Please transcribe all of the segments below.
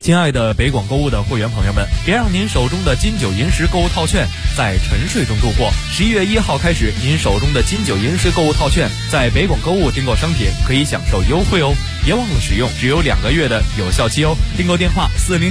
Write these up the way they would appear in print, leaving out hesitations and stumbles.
亲爱的北广购物的会员朋友们，别让您手中的金九银十购物套券在沉睡中度过。11月1号开始，您手中的金九银十购物套券在北广购物订购商品可以享受优惠哦，别忘了使用，只有2个月的有效期哦。订购电话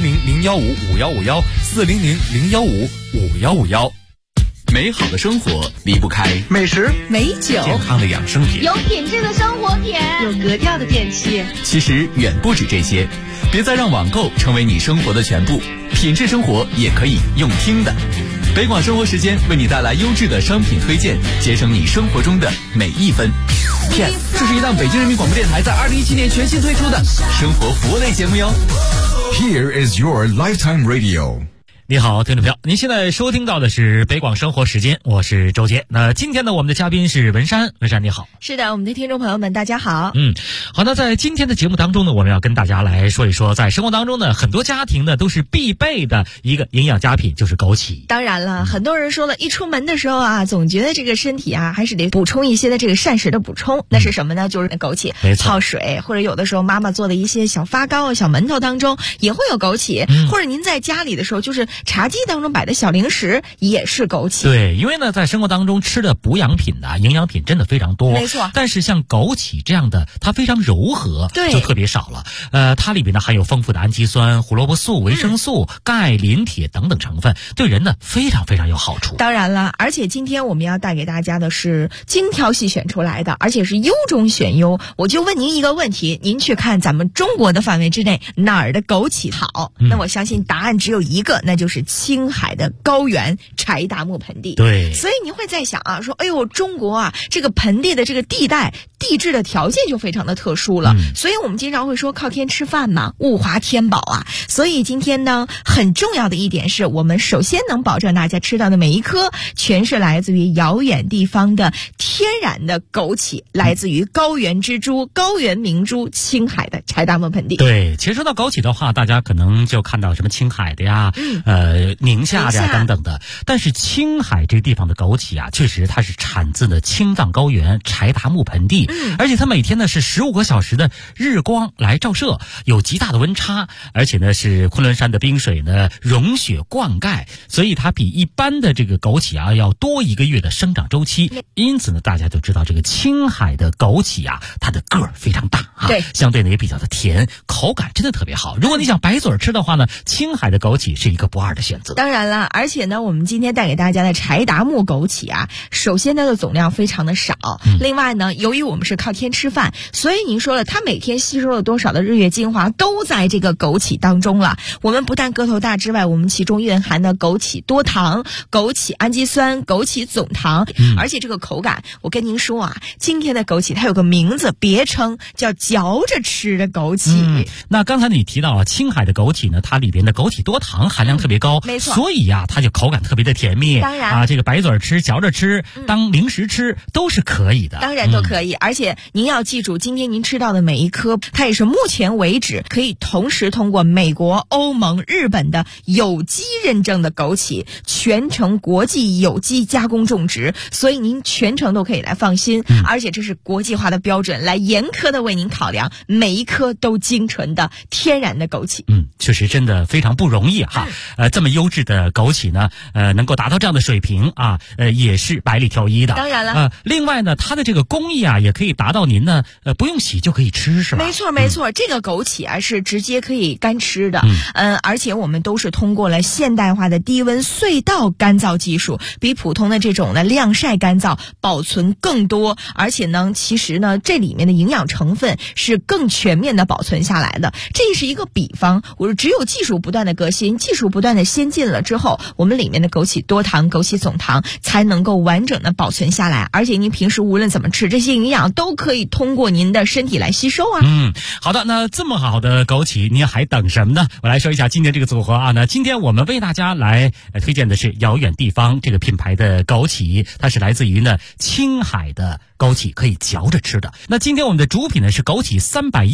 400-015-5151，400-015-5151。 美好的生活离不开美食、 美酒、 健康的养生品， 有品质的生活品， 有格调的电器。 其实远不止这些，别再让网购成为你生活的全部，品质生活也可以用听的。北广生活时间为你带来优质的商品推荐，节省你生活中的每一分。Yes， 这是一档北京人民广播电台在2017年全新推出的生活服务类节目哟。 Here is your lifetime radio。 你好，听众朋友，您现在收听到的是北广生活时间，我是周杰。那今天呢，我们的嘉宾是文山，文山你好。 是的，我们的听众朋友们，大家好。 好，那在今天的节目当中呢，我们要跟大家来说一说，在生活当中呢，很多家庭呢都是必备的一个营养佳品，就是枸杞。 当然了，很多人说了，一出门的时候啊，总觉得这个身体啊，还是得补充一些的这个膳食的补充。那是什么呢？就是枸杞， 没错， 泡水，或者有的时候妈妈做的一些小发糕、小馒头当中也会有枸杞，或者您在家里的时候，就是茶几当中摆的小零食也是枸杞。 对，因为呢，在生活当中吃的补养品呢、营养品真的非常多， 没错。 但是像枸杞这样的，它非常柔和， 对， 就特别少了。它里边呢含有丰富的氨基酸、胡萝卜素、维生素、钙、磷、铁等等成分，对人呢非常非常有好处。 当然了，而且今天我们要带给大家的是精挑细选出来的，而且是优中选优。我就问您一个问题，您去看咱们中国的范围之内哪儿的枸杞好？那我相信答案只有一个，那就是青海的高原柴达木盆地。 对， 所以您会在想啊，说哎呦，中国啊这个盆地的这个地带地质的条件就非常的特殊了，所以我们经常会说靠天吃饭嘛，物华天宝啊。所以今天呢，很重要的一点是我们首先能保证大家吃到的每一颗全是来自于遥远地方的天然的枸杞，来自于高原之珠、高原明珠青海的柴达木盆地。 对，其实说到枸杞的话，大家可能就看到什么青海的呀，宁夏的呀等等的，但是青海这个地方的枸杞啊，确实它是产自的青藏高原柴达木盆地，而且它每天呢是15个小时的日光来照射，有极大的温差，而且呢是昆仑山的冰水呢融雪灌溉，所以它比一般的这个枸杞啊要多1个月的生长周期。因此呢，大家就知道这个青海的枸杞啊，它的个儿非常大啊， 对， 相对呢也比较的甜，口感真的特别好。如果你想白嘴吃的话呢，青海的枸杞是一个不二的选择。 当然了，而且呢，我们今天带给大家的柴达木枸杞啊，首先它的总量非常的少，另外呢，由于我们是靠天吃饭，所以您说了，它每天吸收了多少的日月精华都在这个枸杞当中了。我们不但个头大之外，我们其中蕴含的枸杞多糖、枸杞氨基酸、枸杞总糖，而且这个口感，我跟您说啊，今天的枸杞它有个名字别称叫嚼着吃的枸杞。 那刚才你提到啊，青海的枸杞呢，它里边的枸杞多糖含量特别高， 没错， 所以呀，它就口感特别的甜蜜。 当然啊，这个白嘴吃、嚼着吃、当零食吃都是可以的， 当然都可以。而且您要记住，今天您吃到的每一颗，它也是目前为止可以同时通过美国、欧盟、日本的有机认证的枸杞，全程国际有机加工种植，所以您全程都可以来放心。而且这是国际化的标准，来严苛的为您考量每一颗都精纯的天然的枸杞。 确实真的非常不容易哈。这么优质的枸杞呢，能够达到这样的水平啊，也是百里挑一的。 当然了， 另外呢，它的这个工艺啊，也可以达到您呢，不用洗就可以吃，是吧？ 没错没错，这个枸杞啊是直接可以干吃的。而且我们都是通过了现代化的低温隧道干燥技术，比普通的这种呢晾晒干燥保存更多，而且呢，其实呢，这里面的营养成分是更全面的保存下来的。这是一个比方，我说只有技术不断的革新，技术不断的先进了之后，我们里面的枸杞多糖、枸杞总糖才能够完整的保存下来，而且您平时无论怎么吃，这些营养都可以通过您的身体来吸收啊。 好的，那这么好的枸杞，您还等什么呢？我来说一下今天这个组合啊。那今天我们为大家来推荐的是遥远地方这个品牌的枸杞，它是来自于呢青海的枸杞，可以嚼着吃的。那今天我们的主品呢是枸杞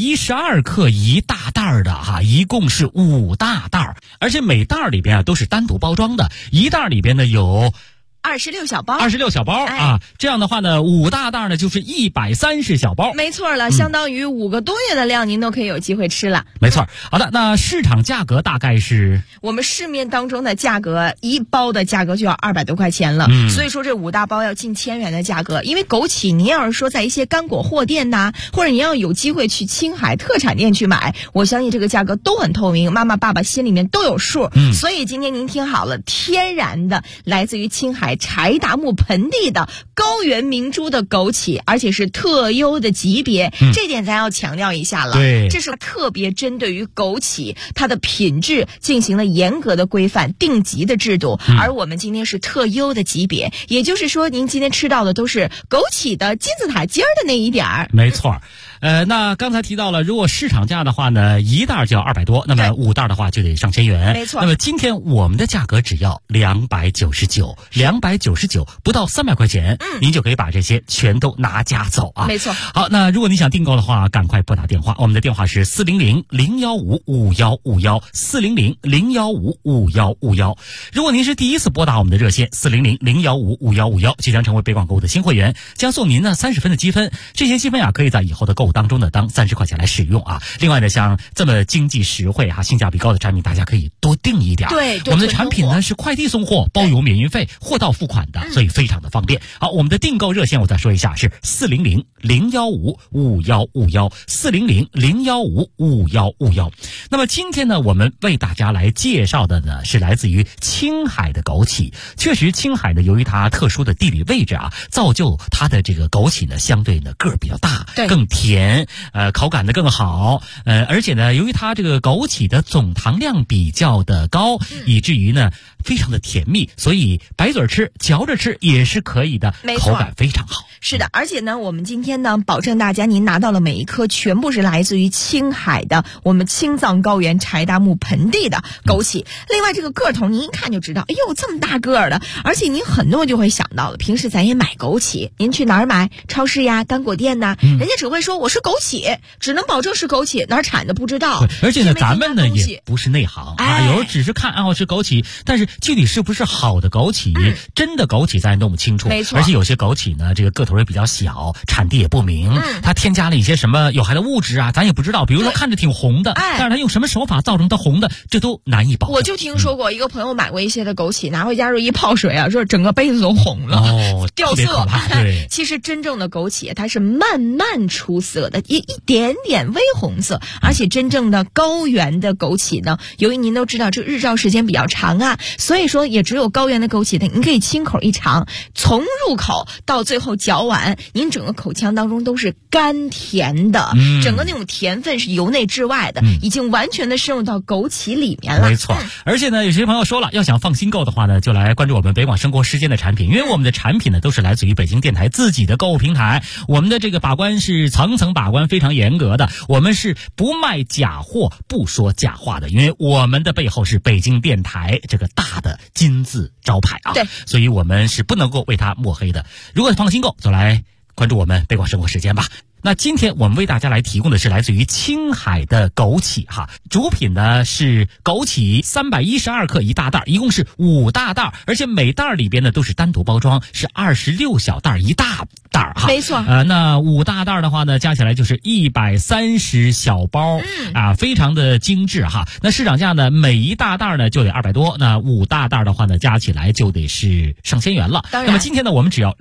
312克一大袋的哈，一共是5大袋，而且每袋里边啊都是单独包装的，一袋里边呢有 26小包 ，26小包啊。这样的话呢，5大袋呢就是130小包。 没错了，相当于5个多月的量，您都可以有机会吃了。 没错。好的，那市场价格大概是？ 我们市面当中的价格，1包的价格就要200多块钱了。所以说这5大包要近1000元的价格。因为枸杞，您要是说在一些干果货店呐，或者您要有机会去青海特产店去买，我相信这个价格都很透明，妈妈爸爸心里面都有数。所以今天您听好了，天然的来自于青海柴达木盆地的高原明珠的枸杞，而且是特优的级别，这点咱要强调一下了。 对， 这是特别针对于枸杞它的品质进行了严格的规范定级的制度，而我们今天是特优的级别，也就是说您今天吃到的都是枸杞的金字塔尖儿的那一点儿。 没错。那刚才提到了，如果市场价的话呢，1袋就要200多，那么5袋的话就得上千元。 没错。 那么今天我们的价格只要299，299不到300块钱，您就可以把这些全都拿家走啊。 没错。 好，那如果你想订购的话，赶快拨打电话，我们的电话是400-015-5151，400-015-5151。如果您是第一次拨打我们的热线400-015-5151，即将成为北广购物的新会员，将送您呢30分的积分，这些积分可以在以后的购物当中呢当30块钱来使用啊。另外呢，像这么经济实惠性价比高的产品，大家可以多订一点。 对， 我们的产品呢是快递送货，包邮免运费，货到付款的，所以非常的方便。好，我们的订购热线我再说一下，是400-015-5151，400-015-5151。那么今天呢，我们为大家来介绍的呢是来自于青海的枸杞。确实，青海呢由于它特殊的地理位置啊，造就它的这个枸杞呢相对呢个儿比较大，更甜，口感的更好，而且呢，由于它这个枸杞的总糖量比较的高，以至于呢非常的甜蜜，所以白嘴吃、嚼着吃也是可以的，口感非常好。 是的，而且呢，我们今天呢，保证大家您拿到了每一颗全部是来自于青海的我们青藏高原柴达木盆地的枸杞。另外，这个个头您一看就知道，哎呦，这么大个儿的，而且您很多就会想到了，平时咱也买枸杞，您去哪儿买？超市呀、干果店呐，人家只会说我是枸杞，只能保证是枸杞，哪儿产的不知道。 而且呢，咱们呢也不是内行啊，有时候只是看是枸杞，但是具体是不是好的枸杞，真的枸杞咱也弄不清楚。 没错。 而且有些枸杞呢，这个个头也比较小，产地也不明，它添加了一些什么有害的物质啊，咱也不知道。比如说看着挺红的，但是它用什么手法造成它红的，这都难以保证。 我就听说过一个朋友买过一些的枸杞，拿回家时候一泡水啊，说整个杯子都红了，掉色。 对， 其实真正的枸杞它是慢慢出色的，一点点微红色，而且真正的高原的枸杞呢，由于您都知道这日照时间比较长啊，所以说也只有高原的枸杞的，您可以亲口一尝，从入口到最后嚼完，您整个口腔当中都是甘甜的，整个那种甜分是由内至外的，已经完全的深入到枸杞里面了。 没错。而且呢，有些朋友说了，要想放心购的话呢，就来关注我们北广生活时间的产品，因为我们的产品呢都是来自于北京电台自己的购物平台，我们的这个把关是层层把关，非常严格的，我们是不卖假货，不说假话的，因为我们的背后是北京电台这个大的金字招牌啊，对，所以我们是不能够为它抹黑的。如果放心购，就来关注我们北广生活时间吧。那今天我们为大家来提供的是来自于青海的枸杞哈，主品呢是枸杞312克一大袋，一共是5大袋，而且每袋里边呢都是单独包装，是26小袋一大袋哈。 没错。 那5大袋的话呢，加起来就是130小包，非常的精致哈。那市场价呢，每一大袋呢就得200多，那5大袋的话呢，加起来就得是上千元了。 当然， 那么今天呢，我们只要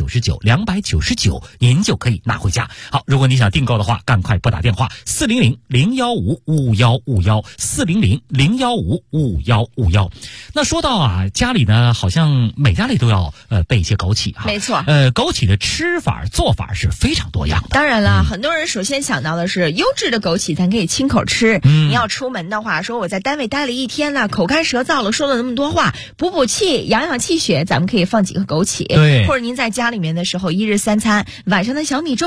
299，您就可以拿回家。好，如果你想订购的话，赶快拨打电话400-015-5151，400-015-5151。那说到家里呢，好像每家里都要备一些枸杞哈。 没错。 枸杞的吃法做法是非常多样的。 当然了，很多人首先想到的是优质的枸杞，咱可以亲口吃。你要出门的话，说我在单位待了一天了，口干舌燥了，说了那么多话，补气，养气血，咱们可以放几个枸杞。 对。 或者您在家里面的时候，一日3餐，晚上的小米粥里面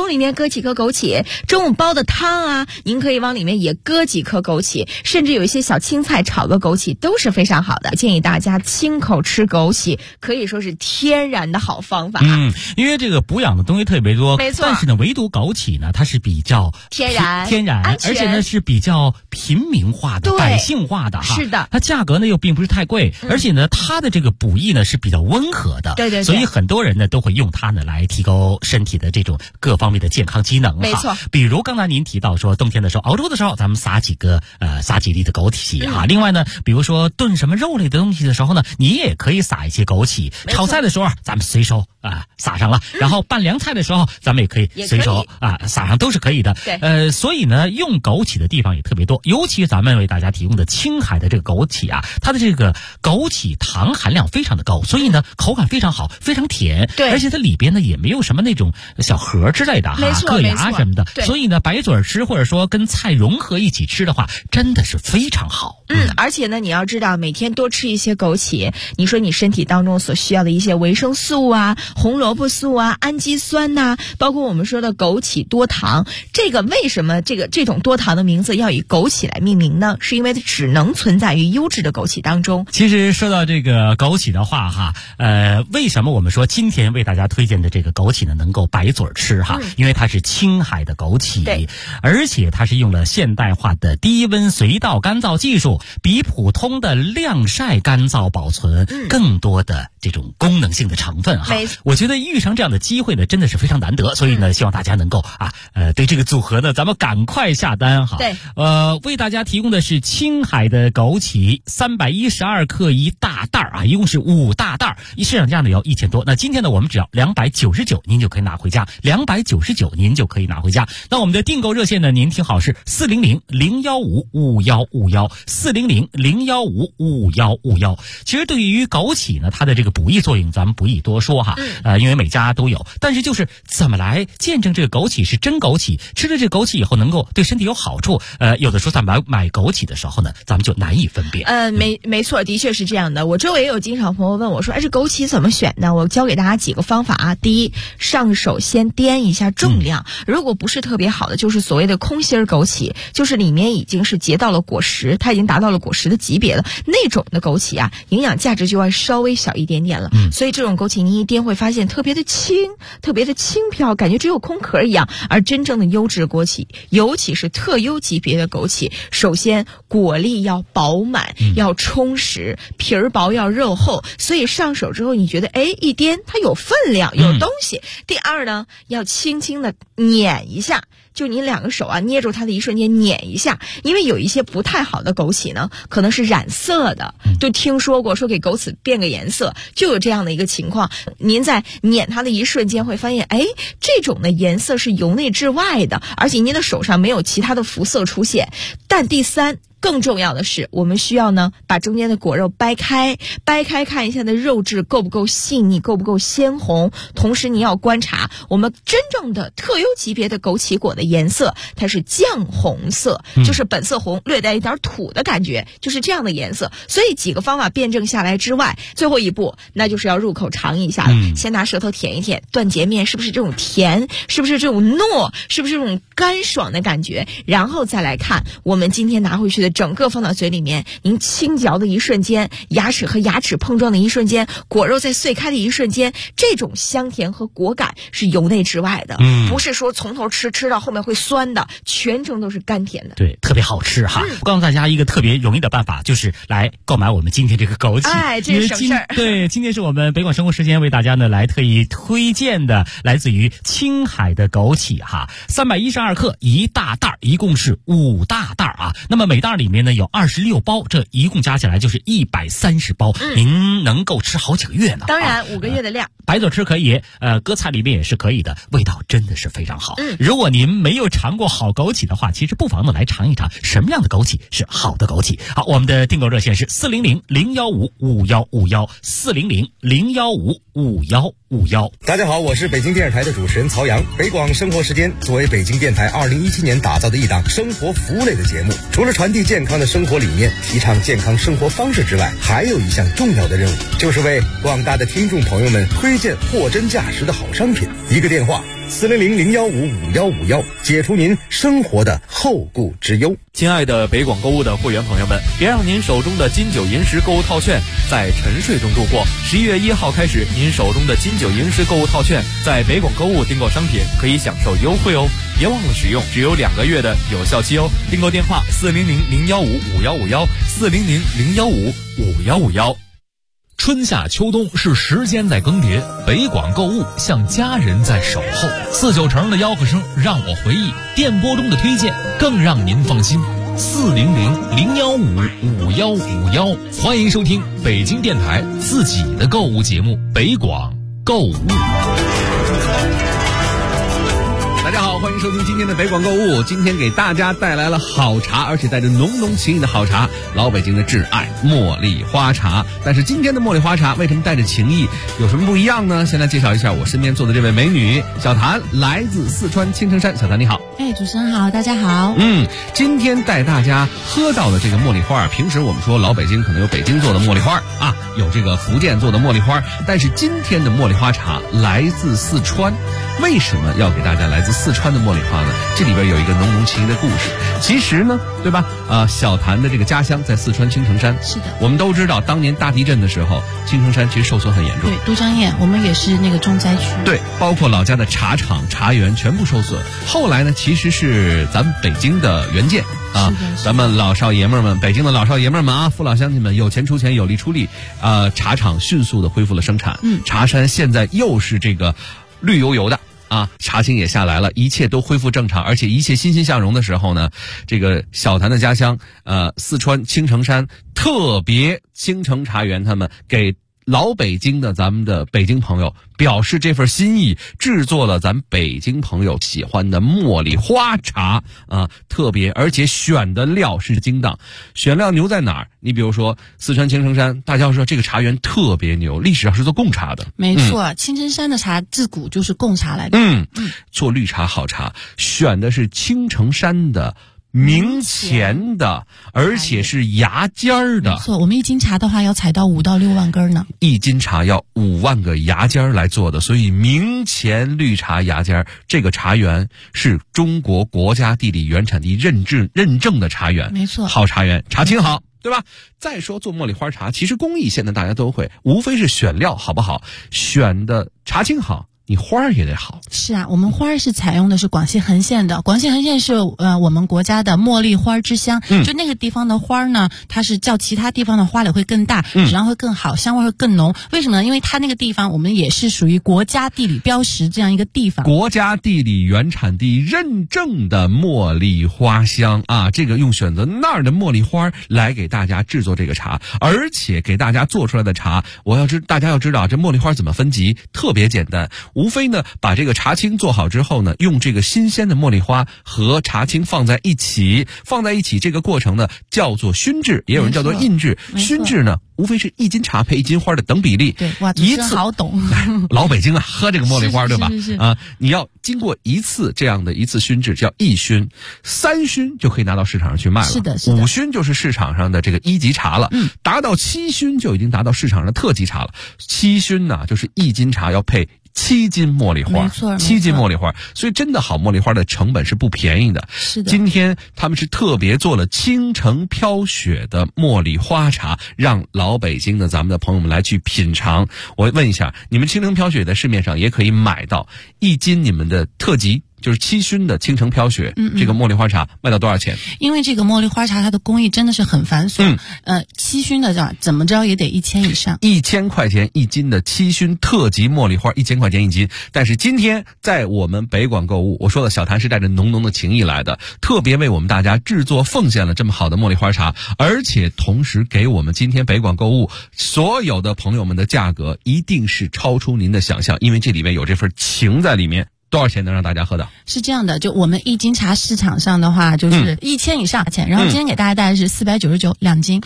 搁几颗枸杞，中午煲的汤啊，您可以往里面也搁几颗枸杞，甚至有一些小青菜炒个枸杞都是非常好的。建议大家亲口吃枸杞，可以说是天然的好方法。 因为这个补养的东西特别多， 没错。 但是呢，唯独枸杞呢，它是比较天然， 而且呢是比较平民化的、百姓化的哈。 是的， 它价格呢又并不是太贵，而且呢它的这个补益呢是比较温和的。 对， 所以很多人呢都会用它呢来提高身体的这种各方面的健康机能。 没错， 比如刚才您提到说冬天的时候熬粥的时候，咱们撒几粒的枸杞哈。另外呢，比如说炖什么肉类的东西的时候呢，你也可以撒一些枸杞。炒菜的时候咱们随手撒上了，然后拌凉菜的时候咱们也可以随手撒上，都是可以的。 对， 所以呢用枸杞的地方也特别多，尤其咱们为大家提供的青海的这个枸杞啊，它的这个枸杞糖含量非常的高，所以呢口感非常好，非常甜。 对， 而且它里边呢也没有什么那种小核之类的硌牙什么的，所以呢白嘴吃或者说跟菜融合一起吃的话，真的是非常好。 而且呢你要知道每天多吃一些枸杞，你说你身体当中所需要的一些维生素啊、红萝卜素啊、氨基酸呐，包括我们说的枸杞多糖，这个为什么这种多糖的名字要以枸杞来命名呢？是因为它只能存在于优质的枸杞当中。 其实说到这个枸杞的话哈，为什么我们说今天为大家推荐的这个枸杞呢能够白嘴吃哈？因为它是青海的枸杞，而且它是用了现代化的低温随倒干燥技术，比普通的晾晒干燥保存更多的这种功能性的成分哈。我觉得遇上这样的机会呢真的是非常难得，所以呢希望大家能够对这个组合呢咱们赶快下单哈。 对， 为大家提供的是青海的枸杞312克一大袋一共是5大袋，市场价呢要1000多，那今天呢我们只要299您就可以拿回家，299您就可以拿回家。那我们的订购热线呢您听好是400-015-5151，400-015-5151。其实对于枸杞呢它的这个补益作用咱们不宜多说哈，因为每家都有，但是就是怎么来见证这个枸杞是真枸杞，吃了这个枸杞以后能够对身体有好处，有的时候在买枸杞的时候呢咱们就难以分辨。 没错，的确是这样的。我周围也有经常朋友问我说，这枸杞怎么选呢？我教给大家几个方法啊。第一，上手先掂一下重量，如果不是特别好的，就是所谓的空心枸杞，就是里面已经是结到了果实，它已经达到了果实的级别了，那种的枸杞营养价值就要稍微小一点点了。所以这种枸杞您一掂会发现特别的轻，特别的轻飘，感觉只有空壳一样。而真正的优质枸杞，尤其是特优级别的枸杞，首先果粒要饱满，要充实，皮儿薄要肉厚，所以上手之后你觉得一掂它有分量，有东西。第二呢，要轻轻的碾一下，就你2个手捏住它的一瞬间碾一下，因为有一些不太好的枸杞呢可能是染色的，就听说过说给枸杞变个颜色，就有这样的一个情况。您在碾它的一瞬间会发现这种的颜色是由内至外的，而且您的手上没有其他的肤色出现。但第三更重要的是，我们需要呢把中间的果肉掰开看一下的肉质够不够细腻，够不够鲜红。同时你要观察我们真正的特优级别的枸杞果的颜色，它是酱红色，就是本色红，略带一点土的感觉，就是这样的颜色。所以几个方法辩证下来之外，最后一步那就是要入口尝一下了。先拿舌头舔一舔断节面是不是这种甜，是不是这种糯，是不是这种干爽的感觉，然后再来看我们今天拿回去的整个放到嘴里面，您轻嚼的一瞬间，牙齿和牙齿碰撞的一瞬间，果肉在碎开的一瞬间，这种香甜和果感是由内至外的，不是说从头吃到后面会酸的，全程都是甘甜的。 对，特别好吃哈。我告诉大家一个特别容易的办法，就是来购买我们今天这个枸杞。 这省事儿。 对，今天是我们北广生活时间为大家呢来特意推荐的，来自于青海的枸杞哈，312克一大袋，一共是5大袋那么每袋里面呢有26包，这一共加起来就是130包，您能够吃好几个月呢。 当然5个月的量， 白嘴吃可以，搁菜里面也是可以的，味道真的是非常好。如果您没有尝过好枸杞的话，其实不妨呢来尝一尝什么样的枸杞是好的枸杞。好，我们的订购热线是400-015-5151，400-015-5151。 大家好，我是北京电视台的主持人曹阳。北广生活时间作为北京电台2017年打造的一档生活服务类的节目，除了传递健康的生活理念，提倡健康生活方式之外，还有一项重要的任务，就是为广大的听众朋友们推荐货真价实的好商品。一个电话 400-015-5151，解除您生活的后顾之忧。 亲爱的北广购物的会员朋友们，别让您手中的金九银十购物套券在沉睡中度过。11月1号开始，您手中的金九银十购物套券在北广购物订购商品可以享受优惠哦，别忘了使用，只有2个月的有效期哦。订购电话400-015-5151，400-015-5151。 春夏秋冬是时间在更迭，北广购物像家人在守候。49成的吆喝声让我回忆，电波中的推荐更让您放心。400-015-5151，欢迎收听北京电台自己的购物节目《北广购物》。 大家好，欢迎收听今天的北广购物。今天给大家带来了好茶，而且带着浓浓情意的好茶，老北京的挚爱茉莉花茶。但是今天的茉莉花茶为什么带着情意，有什么不一样呢？先来介绍一下我身边坐的这位美女小谭，来自四川青城山。小谭你好。 主持人好，大家好。 今天带大家喝到的这个茉莉花，平时我们说老北京可能有北京做的茉莉花啊，有这个福建做的茉莉花，但是今天的茉莉花茶来自四川。为什么要给大家来自四川的茉莉花呢？这里边有一个浓浓情谊的故事。其实呢，对吧？小谭的这个家乡在四川青城山。 是的。 我们都知道，当年大地震的时候，青城山其实受损很严重。 对，都江堰我们也是那个重灾区。 对，包括老家的茶厂、茶园全部受损。后来呢，其实是咱们北京的援建啊，咱们老少爷们们，北京的老少爷们们啊，父老乡亲们，有钱出钱，有力出力，茶厂迅速的恢复了生产。茶山现在又是这个绿油油的。茶青也下来了，一切都恢复正常，而且一切欣欣向荣的时候呢，这个小谭的家乡，四川青城山特别青城茶园，他们给老北京的咱们的北京朋友表示这份心意，制作了咱北京朋友喜欢的茉莉花茶特别，而且选的料是精当。选料牛在哪儿？你比如说四川青城山，大家说这个茶园特别牛，历史上是做贡茶的。 没错，青城山的茶自古就是贡茶来的。 做绿茶好茶，选的是青城山的明前的，而且是芽尖儿的。 没错，我们一斤茶的话要采到5到6万根呢。 一斤茶要5万个芽尖儿来做的，所以明前绿茶芽尖儿这个茶园是中国国家地理原产地认证的茶园。 没错， 好茶园，茶青好。对吧？再说做茉莉花茶，其实工艺现在大家都会，无非是选料好不好，选的茶青好，你花儿也得好。 是啊，我们花儿是采用的是广西横县的，广西横县是我们国家的茉莉花之乡。就那个地方的花儿呢，它是较其他地方的花蕾会更大，质量会更好，香味会更浓。为什么呢？因为它那个地方我们也是属于国家地理标识这样一个地方， 国家地理原产地认证的茉莉花香啊，这个用选择那儿的茉莉花来给大家制作这个茶，而且给大家做出来的茶，大家要知道这茉莉花怎么分级，特别简单。无非呢，把这个茶青做好之后呢，用这个新鲜的茉莉花和茶青放在一起，这个过程呢叫做熏制，也有人叫做印制。熏制呢，无非是1斤茶配1斤花的等比例。 对，哇，主持人好懂。 老北京喝这个茉莉花，对吧？ 是你要经过这样的一次熏制，叫1熏，3熏就可以拿到市场上去卖了。 是的 ，5熏就是市场上的这个1级茶了。达到7熏就已经达到市场上的特级茶了。7熏呢，就是1斤茶要配7斤茉莉花， 没错 ，7斤茉莉花，所以真的好茉莉花的成本是不便宜的。 是的， 今天他们是特别做了青城飘雪的茉莉花茶，让老北京的咱们的朋友们来去品尝。我问一下，你们青城飘雪在市面上也可以买到1斤你们的特级，就是7熏的青城飘雪，这个茉莉花茶卖到多少钱？ 因为这个茉莉花茶它的工艺真的是很繁琐，7熏的怎么着也得1000以上 ，1000块钱1斤的7熏特级茉莉花，1000块钱1斤。但是今天在我们北广购物，我说的小谭是带着浓浓的情谊来的，特别为我们大家制作奉献了这么好的茉莉花茶，而且同时给我们今天北广购物所有的朋友们的价格一定是超出您的想象，因为这里面有这份情在里面。多少钱能让大家喝到？ 是这样的，就我们1斤茶市场上的话就是1000以上钱，然后今天给大家带来是4992斤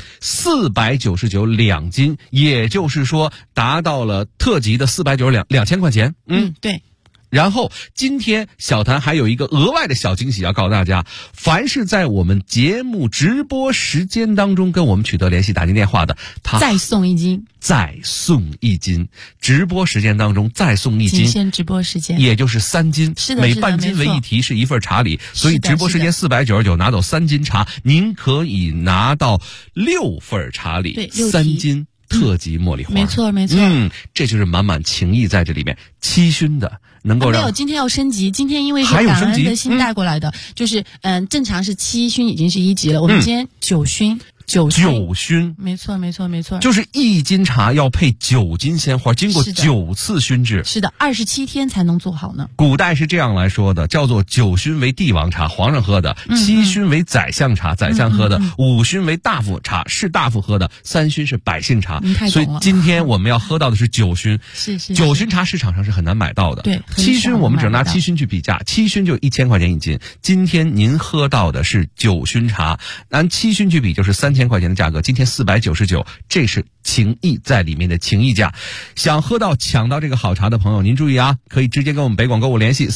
，499 2斤，也就是说达到了特级的499 2000块钱。 对。 然后今天小谭还有一个额外的小惊喜要告诉大家，凡是在我们节目直播时间当中跟我们取得联系打进电话的，他再送1斤， 再送1斤，直播时间当中再送1斤， 仅限直播时间， 也就是3斤， 是的， 每半斤为一提，是一份茶礼，所以直播时间499拿走3斤茶，您可以拿到6份茶礼， 对 ，3斤特级茉莉花， 没错没错， 这就是满满情谊在这里面，7熏的。能够让没有，今天要升级。今天因为是感恩的心带过来的，就是正常是7熏已经是1级了，我们今天9熏。 9熏， 没错没错没错， 就是1斤茶要配9斤鲜花，经过9次熏制， 是的，27天才能做好呢。 古代是这样来说的，叫做9熏为帝王茶，皇上喝的；7熏为宰相茶，宰相喝的；5熏为大夫茶，士大夫喝的；3熏是百姓茶。所以今天我们要喝到的是9熏。 是 9熏茶市场上是很难买到的。 对 ，7熏我们只拿7熏去比价，7熏就1000块钱1斤。今天您喝到的是9熏茶，按7熏去比就是3000块钱的价格，今天499，这是情谊在里面的情谊价。想喝到抢到这个好茶的朋友，您注意啊，可以直接跟我们北广购物联系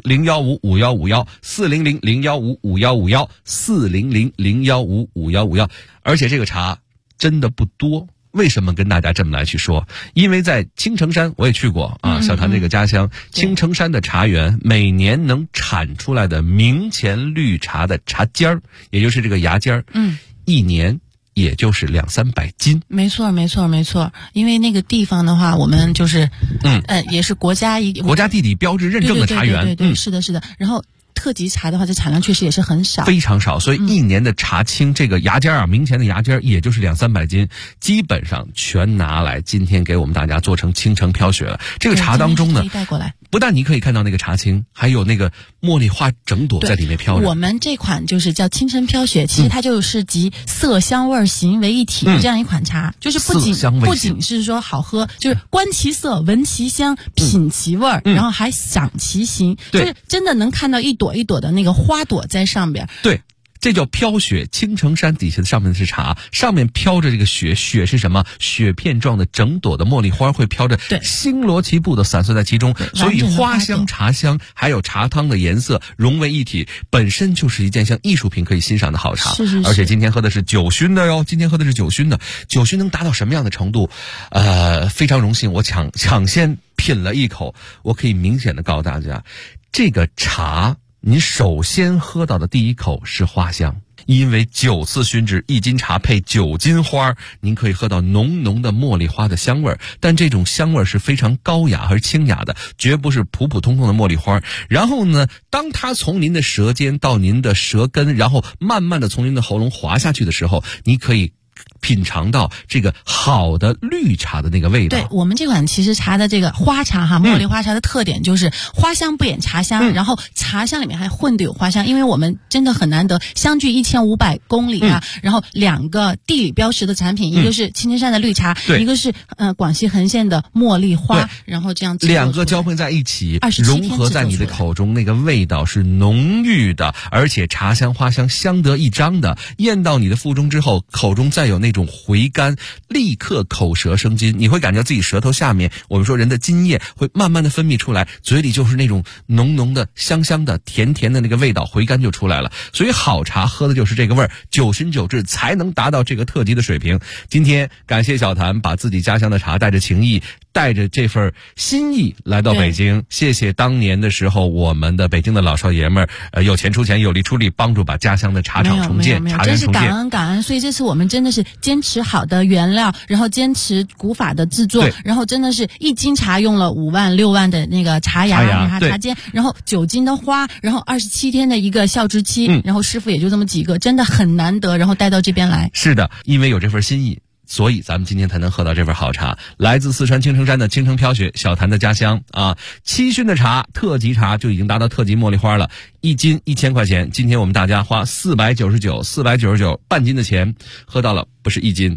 400-015-5151，400-015-5151，400-015-5151，而且这个茶真的不多。为什么跟大家这么来去说？因为在青城山，我也去过啊，小谭这个家乡，青城山的茶园每年能产出来的明前绿茶的茶尖儿，也就是这个芽尖儿，一年也就是200-300斤。 没错没错没错，因为那个地方的话，我们就是也是国家地理标志认证的茶园， 对，是的是的。然后特级茶的话，这产量确实也是很少， 非常少，所以一年的茶青这个芽尖啊，明前的芽尖也就是200-300斤，基本上全拿来今天给我们大家做成青城飘雪了。这个茶当中呢， 带过来， 不但你可以看到那个茶青，还有那个茉莉花整朵在里面飘着。 我们这款就是叫青城飘雪，其实它就是集色香味形为一体的这样一款茶，就是不仅是说好喝，就是观其色、闻其香、品其味，然后还赏其形，就是真的能看到一朵一朵的那个花朵在上边。 对。这叫飘雪，青城山底下的上面是茶，上面飘着这个雪，雪是什么？雪片状的整朵的茉莉花会飘着，星罗棋布的散碎在其中，所以花香、茶香还有茶汤的颜色融为一体，本身就是一件像艺术品可以欣赏的好茶。 是。 而且今天喝的是9熏的哟，今天喝的是9熏的，9熏能达到什么样的程度？非常荣幸，我抢先品了一口，我可以明显的告诉大家，这个茶。您首先喝到的第一口是花香，因为9次熏制，1斤茶配9斤花，您可以喝到浓浓的茉莉花的香味儿，但这种香味儿是非常高雅而清雅的，绝不是普普通通的茉莉花。然后呢，当它从您的舌尖到您的舌根，然后慢慢的从您的喉咙滑下去的时候，你可以品尝到这个好的绿茶的那个味道。 对，我们这款其实茶的这个花茶哈，茉莉花茶的特点就是花香不掩茶香，然后茶香里面还混的有花香，因为我们真的很难得相距1500公里啊，然后2个地理标识的产品，一个是青城山的绿茶，一个是广西横县的茉莉花，然后这样 2个交配在一起，融合在你的口中，那个味道是浓郁的，而且茶香花香相得益彰的，咽到你的腹中之后，口中再有那种回甘，立刻口舌生津，你会感觉自己舌头下面，我们说人的津液会慢慢的分泌出来，嘴里就是那种浓浓的、香香的、甜甜的那个味道，回甘就出来了。所以好茶喝的就是这个味儿，9熏9制才能达到这个特级的水平。今天感谢小谭把自己家乡的茶带着情谊，带着这份心意来到北京，谢谢当年的时候我们的北京的老少爷们儿，有钱出钱，有力出力，帮助把家乡的茶厂重建，茶园重建， 真是感恩。所以这次我们真的是坚持好的原料，然后坚持古法的制作，然后真的是1斤茶用了5万6万的那个茶芽、茶尖，然后9斤的花，然后27天的一个效制期，然后师傅也就这么几个，真的很难得，然后带到这边来。 是的，因为有这份心意，所以咱们今天才能喝到这份好茶，来自四川青城山的青城飘雪，小谭的家乡啊，7熏的茶，特级茶就已经达到特级茉莉花了，1斤1000块钱。今天我们大家花499半斤的钱，喝到了不是1斤，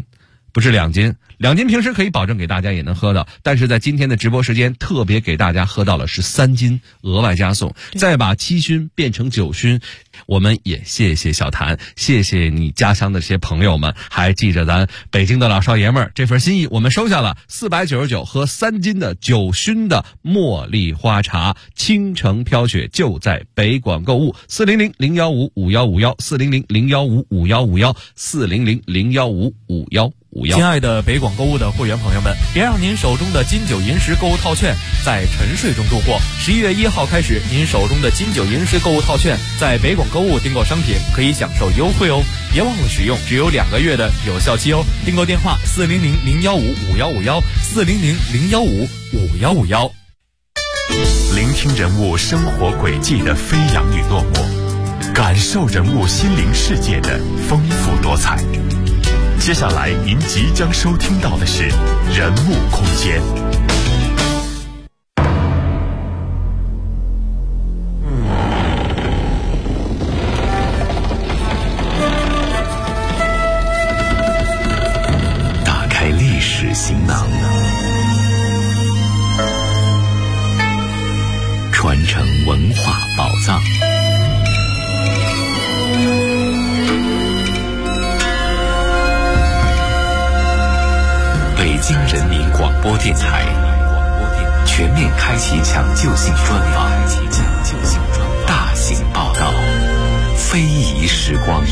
不是2斤，2斤平时可以保证给大家也能喝到，但是在今天的直播时间特别给大家喝到了是3斤，额外加送，再把7熏变成9熏。我们也谢谢小谭，谢谢你家乡的这些朋友们，还记着咱北京的老少爷们儿这份心意，我们收下了499喝3斤的9熏的茉莉花茶，倾城飘雪就在北广购物，400-015-5151，400-015-5151，400-015-5151。 亲爱的北广购物的会员朋友们，别让您手中的金九银十购物套券在沉睡中度过。11月1号开始，您手中的金九银十购物套券在北广购物订购商品可以享受优惠哦，别忘了使用，只有2个月的有效期哦。订购电话400-015-5151，400-015-5151。 聆听人物生活轨迹的飞扬与落寞，感受人物心灵世界的丰富多彩。接下来您即将收听到的是人物空间。 打开历史行囊，传承文化宝藏。北京人民广播电台全面开启抢救性专访，大型报道，非遗时光。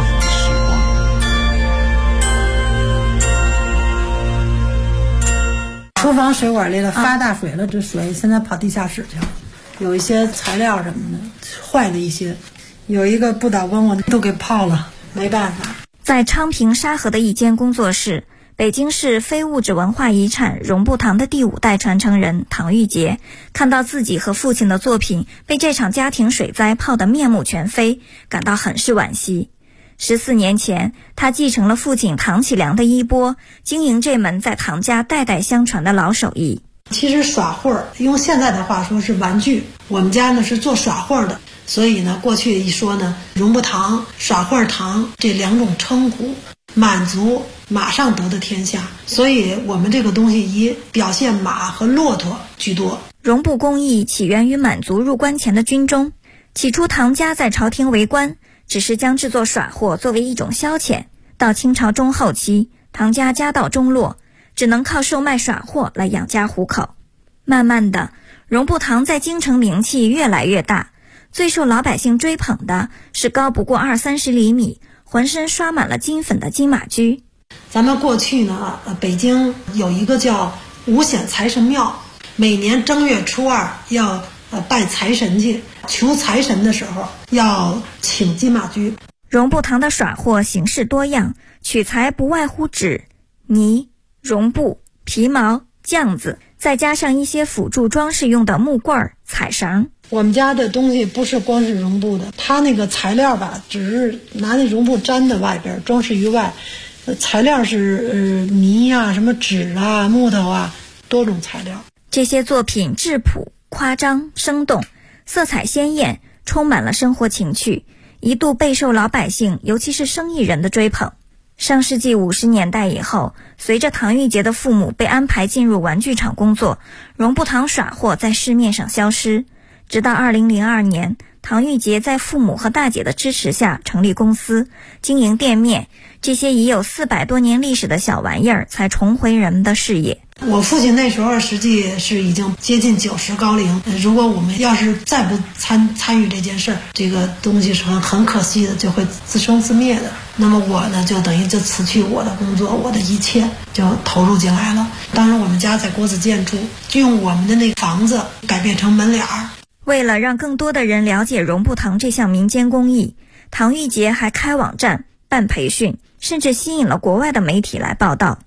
厨房水管里头发大水了，这水现在跑地下室去了，有一些材料什么的坏了一些，有一个不倒翁我都给泡了，没办法。 在昌平沙河的一间工作室，北京市非物质文化遗产绒布堂的第5代传承人唐玉杰看到自己和父亲的作品被这场家庭水灾泡得面目全非，感到很是惋惜。14年前，他继承了父亲唐启良的衣钵，经营这门在唐家代代相传的老手艺。 其实耍会儿，用现在的话说是玩具，我们家呢是做耍会儿的，所以呢过去一说呢，绒布堂、耍会儿堂这2种称呼，满族马上得的天下，所以我们这个东西以表现马和骆驼居多。 绒布工艺起源于满族入关前的军中，起初唐家在朝廷为官，只是将制作耍货作为一种消遣。到清朝中后期，唐家家道中落，只能靠售卖耍货来养家糊口。慢慢的，绒布堂在京城名气越来越大，最受老百姓追捧的是高不过20-30厘米，浑身刷满了金粉的金马驹。 咱们过去呢，北京有一个叫五显财神庙，每年正月初2要拜财神去，求财神的时候要请金马驹。 绒布堂的耍货形式多样，取材不外乎纸、泥、绒布、皮毛、酱子，再加上一些辅助装饰用的木棍、彩绳。 我们家的东西不是光是绒布的，它那个材料吧，只是拿那绒布粘在外边，装饰于外。材料是泥啊、什么纸啊、木头啊，多种材料。 这些作品质朴、夸张、生动，色彩鲜艳，充满了生活情趣，一度备受老百姓，尤其是生意人的追捧。上世纪50年代以后，随着唐玉杰的父母被安排进入玩具厂工作，绒布堂耍货在市面上消失。直到2002年，唐玉杰在父母和大姐的支持下成立公司，经营店面，这些已有400多年历史的小玩意儿才重回人们的视野。 我父亲那时候实际是已经接近90高龄，如果我们要是再不参与这件事儿，这个东西是很可惜的，就会自生自灭的。那么我呢，就等于就辞去我的工作，我的一切就投入进来了。当时我们家在国子监住，就用我们的那个房子改变成门脸儿。 为了让更多的人了解绒布堂这项民间工艺，唐玉杰还开网站、办培训，甚至吸引了国外的媒体来报道。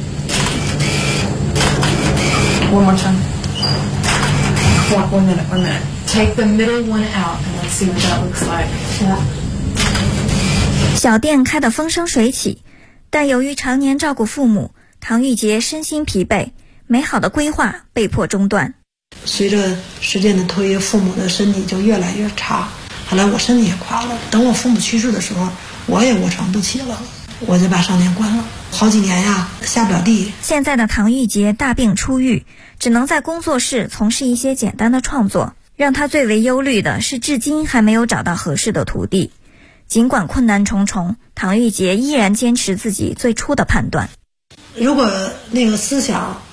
One more time. One minute. Take the middle one out and let's see what that looks like. Yeah. 小店开得风生水起，但由于常年照顾父母，唐玉杰身心疲惫，美好的规划被迫中断。 随着时间的推移，父母的身体就越来越差，后来我身体也垮了。等我父母去世的时候，我也卧床不起了，我就把商店关了。 好几年呀，下不了地。 现在的唐玉洁大病初愈，只能在工作室从事一些简单的创作。让他最为忧虑的是，至今还没有找到合适的徒弟。尽管困难重重，唐玉洁依然坚持自己最初的判断。 如果那个思想